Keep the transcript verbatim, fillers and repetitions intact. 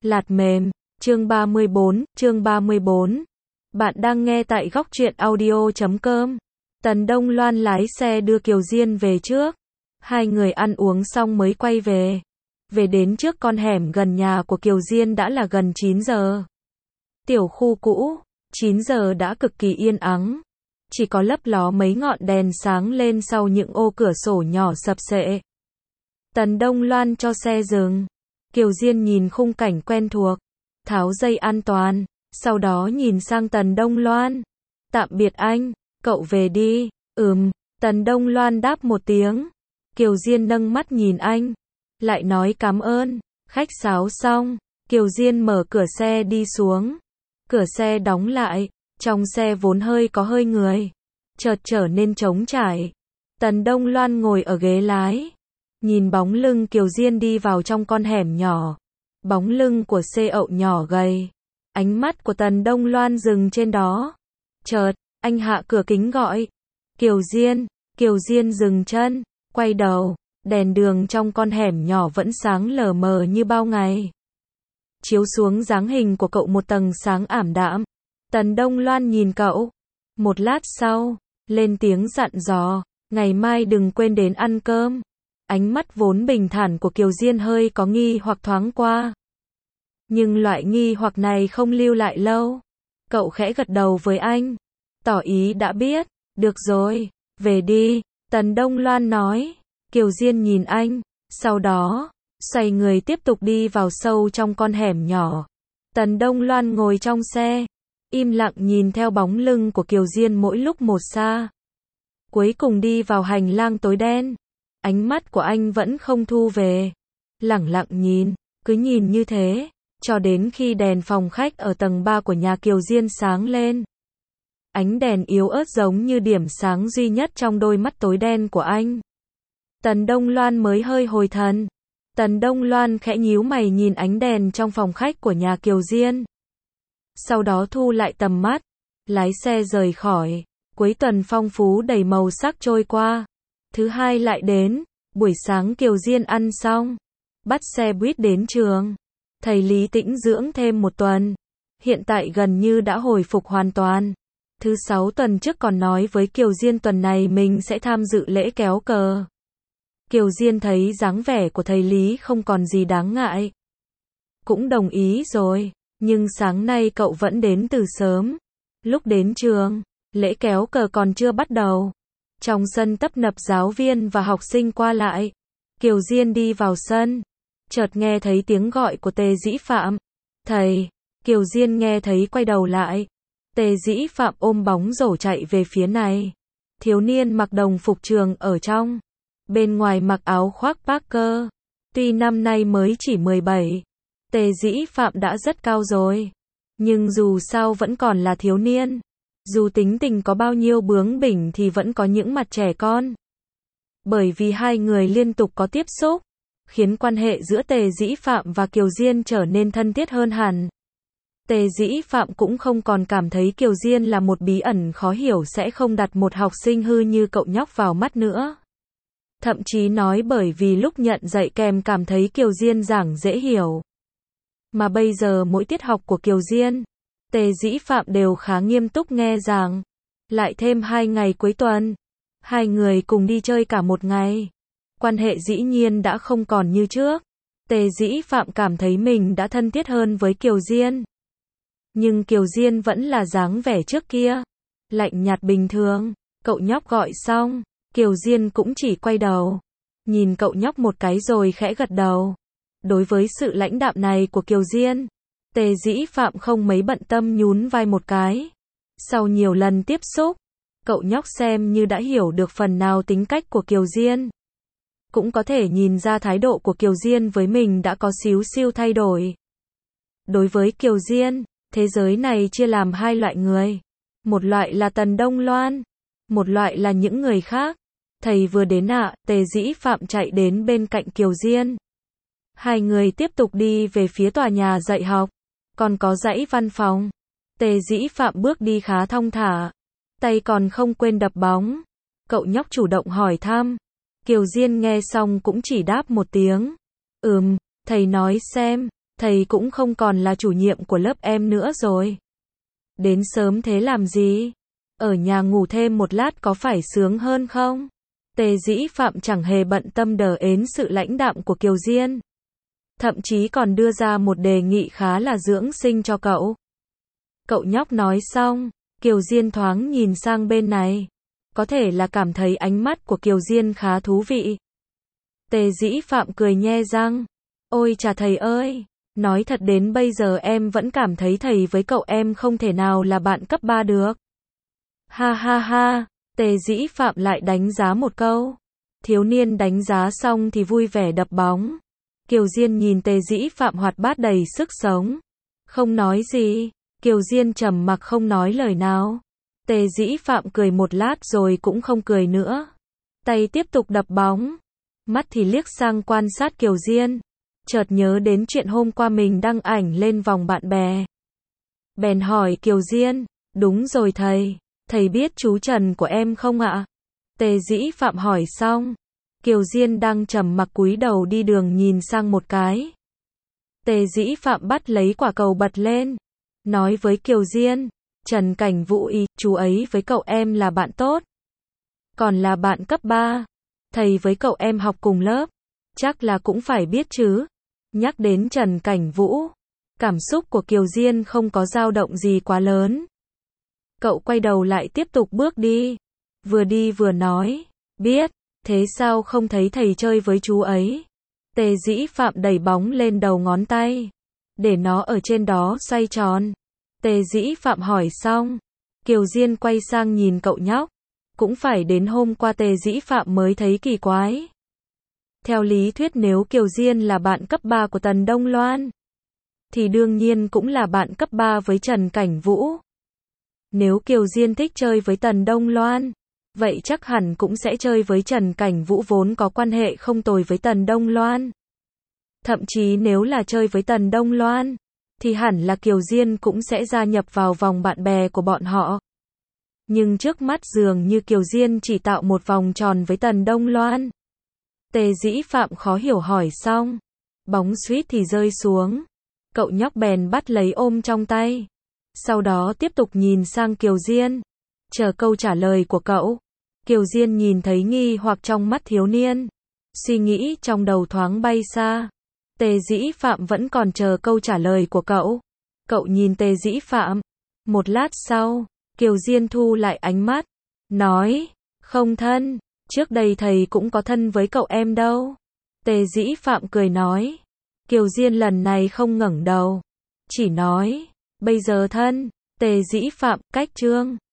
Lạt mềm, chương ba mươi bốn, chương ba mươi bốn. Bạn đang nghe tại góc truyện audio chấm com. Tần Đông Loan lái xe đưa Kiều Diên về trước. Hai người ăn uống xong mới quay về. Về đến trước con hẻm gần nhà của Kiều Diên đã là gần chín giờ. Tiểu khu cũ, chín giờ đã cực kỳ yên ắng. Chỉ có lấp ló mấy ngọn đèn sáng lên sau những ô cửa sổ nhỏ sập sệ. Tần Đông Loan cho xe dừng. Kiều Diên nhìn khung cảnh quen thuộc, tháo dây an toàn, sau đó nhìn sang Tần Đông Loan. Tạm biệt anh, cậu về đi. Ừm, Tần Đông Loan đáp một tiếng. Kiều Diên nâng mắt nhìn anh, lại nói cảm ơn. Khách sáo xong, Kiều Diên mở cửa xe đi xuống. Cửa xe đóng lại, trong xe vốn hơi có hơi người, chợt trở nên trống trải. Tần Đông Loan ngồi ở ghế lái, nhìn bóng lưng Kiều Diên đi vào trong con hẻm nhỏ. Bóng lưng của xe ậu nhỏ gầy. Ánh mắt của Tần Đông Loan dừng trên đó. Chợt, anh hạ cửa kính gọi. Kiều Diên, Kiều Diên dừng chân, quay đầu. Đèn đường trong con hẻm nhỏ vẫn sáng lờ mờ như bao ngày. Chiếu xuống dáng hình của cậu một tầng sáng ảm đạm. Tần Đông Loan nhìn cậu. Một lát sau, lên tiếng dặn dò. Ngày mai đừng quên đến ăn cơm. Ánh mắt vốn bình thản của Kiều Diên hơi có nghi hoặc thoáng qua. Nhưng loại nghi hoặc này không lưu lại lâu. Cậu khẽ gật đầu với anh, tỏ ý đã biết. Được rồi, về đi, Tần Đông Loan nói. Kiều Diên nhìn anh, sau đó, xoay người tiếp tục đi vào sâu trong con hẻm nhỏ. Tần Đông Loan ngồi trong xe, im lặng nhìn theo bóng lưng của Kiều Diên mỗi lúc một xa. Cuối cùng đi vào hành lang tối đen. Ánh mắt của anh vẫn không thu về. Lẳng lặng nhìn, cứ nhìn như thế, cho đến khi đèn phòng khách ở tầng ba của nhà Kiều Diên sáng lên. Ánh đèn yếu ớt giống như điểm sáng duy nhất trong đôi mắt tối đen của anh. Tần Đông Loan mới hơi hồi thần. Tần Đông Loan khẽ nhíu mày nhìn ánh đèn trong phòng khách của nhà Kiều Diên. Sau đó thu lại tầm mắt, lái xe rời khỏi. Cuối tuần phong phú đầy màu sắc trôi qua. Thứ hai lại đến, buổi sáng Kiều Diên ăn xong, bắt xe buýt đến trường. Thầy Lý tĩnh dưỡng thêm một tuần, hiện tại gần như đã hồi phục hoàn toàn. Thứ sáu tuần trước còn nói với Kiều Diên tuần này mình sẽ tham dự lễ kéo cờ. Kiều Diên thấy dáng vẻ của thầy Lý không còn gì đáng ngại, cũng đồng ý rồi, nhưng sáng nay cậu vẫn đến từ sớm. Lúc đến trường, lễ kéo cờ còn chưa bắt đầu. Trong sân tấp nập giáo viên và học sinh qua lại. Kiều Diên đi vào sân, chợt nghe thấy tiếng gọi của Tề Dĩ Phạm. Thầy, Kiều Diên nghe thấy quay đầu lại. Tề Dĩ Phạm ôm bóng rổ chạy về phía này. Thiếu niên mặc đồng phục trường ở trong, bên ngoài mặc áo khoác Parker. Tuy năm nay mới chỉ mười bảy, Tề Dĩ Phạm đã rất cao rồi, nhưng dù sao vẫn còn là thiếu niên. Dù tính tình có bao nhiêu bướng bỉnh thì vẫn có những mặt trẻ con. Bởi vì hai người liên tục có tiếp xúc, khiến quan hệ giữa Tề Dĩ Phạm và Kiều Diên trở nên thân thiết hơn hẳn. Tề Dĩ Phạm cũng không còn cảm thấy Kiều Diên là một bí ẩn khó hiểu sẽ không đặt một học sinh hư như cậu nhóc vào mắt nữa. Thậm chí nói bởi vì lúc nhận dạy kèm cảm thấy Kiều Diên giảng dễ hiểu. Mà bây giờ mỗi tiết học của Kiều Diên, Tề Dĩ Phạm đều khá nghiêm túc nghe giảng. Lại thêm hai ngày cuối tuần, hai người cùng đi chơi cả một ngày. Quan hệ dĩ nhiên đã không còn như trước. Tề Dĩ Phạm cảm thấy mình đã thân thiết hơn với Kiều Diên. Nhưng Kiều Diên vẫn là dáng vẻ trước kia, lạnh nhạt bình thường. Cậu nhóc gọi xong, Kiều Diên cũng chỉ quay đầu, nhìn cậu nhóc một cái rồi khẽ gật đầu. Đối với sự lãnh đạm này của Kiều Diên, Tề Dĩ Phạm không mấy bận tâm nhún vai một cái. Sau nhiều lần tiếp xúc, cậu nhóc xem như đã hiểu được phần nào tính cách của Kiều Diên. Cũng có thể nhìn ra thái độ của Kiều Diên với mình đã có xíu xiu thay đổi. Đối với Kiều Diên, thế giới này chia làm hai loại người. Một loại là Tần Đông Loan, một loại là những người khác. Thầy vừa đến ạ, à, Tề Dĩ Phạm chạy đến bên cạnh Kiều Diên. Hai người tiếp tục đi về phía tòa nhà dạy học. Còn có dãy văn phòng. Tề Dĩ Phạm bước đi khá thong thả, tay còn không quên đập bóng. Cậu nhóc chủ động hỏi thăm. Kiều Diên nghe xong cũng chỉ đáp một tiếng. Ừm, thầy nói xem. thầy cũng không còn là chủ nhiệm của lớp em nữa rồi. Đến sớm thế làm gì? Ở nhà ngủ thêm một lát có phải sướng hơn không? Tề Dĩ Phạm chẳng hề bận tâm đờ ến sự lãnh đạm của Kiều Diên. Thậm chí còn đưa ra một đề nghị khá là dưỡng sinh cho cậu. Cậu nhóc nói xong, Kiều Diên thoáng nhìn sang bên này. Có thể là cảm thấy ánh mắt của Kiều Diên khá thú vị. Tề Dĩ Phạm cười nhe răng. Ôi chà thầy ơi, nói thật đến bây giờ em vẫn cảm thấy thầy với cậu em không thể nào là bạn cấp ba được. Ha ha ha, Tề Dĩ Phạm lại đánh giá một câu. Thiếu niên đánh giá xong thì vui vẻ đập bóng. Kiều Diên nhìn Tề Dĩ Phạm hoạt bát đầy sức sống. Không nói gì, Kiều Diên trầm mặc không nói lời nào. Tề Dĩ Phạm cười một lát rồi cũng không cười nữa. Tay tiếp tục đập bóng. Mắt thì liếc sang quan sát Kiều Diên. Chợt nhớ đến chuyện hôm qua mình đăng ảnh lên vòng bạn bè. Bèn hỏi Kiều Diên, đúng rồi thầy, thầy biết chú Trần của em không ạ? Tề Dĩ Phạm hỏi xong. Kiều Diên đang trầm mặc cúi đầu đi đường nhìn sang một cái. Tề Dĩ Phạm bắt lấy quả cầu bật lên. Nói với Kiều Diên, Trần Cảnh Vũ y, chú ấy với cậu em là bạn tốt. Còn là bạn cấp ba. Thầy với cậu em học cùng lớp. Chắc là cũng phải biết chứ. Nhắc đến Trần Cảnh Vũ. Cảm xúc của Kiều Diên không có dao động gì quá lớn. Cậu quay đầu lại tiếp tục bước đi. Vừa đi vừa nói. Biết, thế sao không thấy thầy chơi với chú ấy? Tề Dĩ Phạm đẩy bóng lên đầu ngón tay. Để nó ở trên đó xoay tròn. Tề Dĩ Phạm hỏi xong. Kiều Diên quay sang nhìn cậu nhóc. Cũng phải đến hôm qua Tề Dĩ Phạm mới thấy kỳ quái. Theo lý thuyết nếu Kiều Diên là bạn cấp ba của Tần Đông Loan, thì đương nhiên cũng là bạn cấp ba với Trần Cảnh Vũ. Nếu Kiều Diên thích chơi với Tần Đông Loan, vậy chắc hẳn cũng sẽ chơi với Trần Cảnh Vũ vốn có quan hệ không tồi với Tần Đông Loan. Thậm chí nếu là chơi với Tần Đông Loan, thì hẳn là Kiều Diên cũng sẽ gia nhập vào vòng bạn bè của bọn họ. Nhưng trước mắt dường như Kiều Diên chỉ tạo một vòng tròn với Tần Đông Loan. Tề Dĩ Phạm khó hiểu hỏi xong. Bóng suýt thì rơi xuống. Cậu nhóc bèn bắt lấy ôm trong tay. Sau đó tiếp tục nhìn sang Kiều Diên. Chờ câu trả lời của cậu. Kiều Diên nhìn thấy nghi hoặc trong mắt thiếu niên. Suy nghĩ trong đầu thoáng bay xa. Tề Dĩ Phạm vẫn còn chờ câu trả lời của cậu. Cậu nhìn Tề Dĩ Phạm. Một lát sau, Kiều Diên thu lại ánh mắt. Nói, không thân. Trước đây thầy cũng có thân với cậu em đâu. Tề Dĩ Phạm cười nói. Kiều Diên lần này không ngẩng đầu. Chỉ nói, bây giờ thân. Tề Dĩ Phạm, cách chương.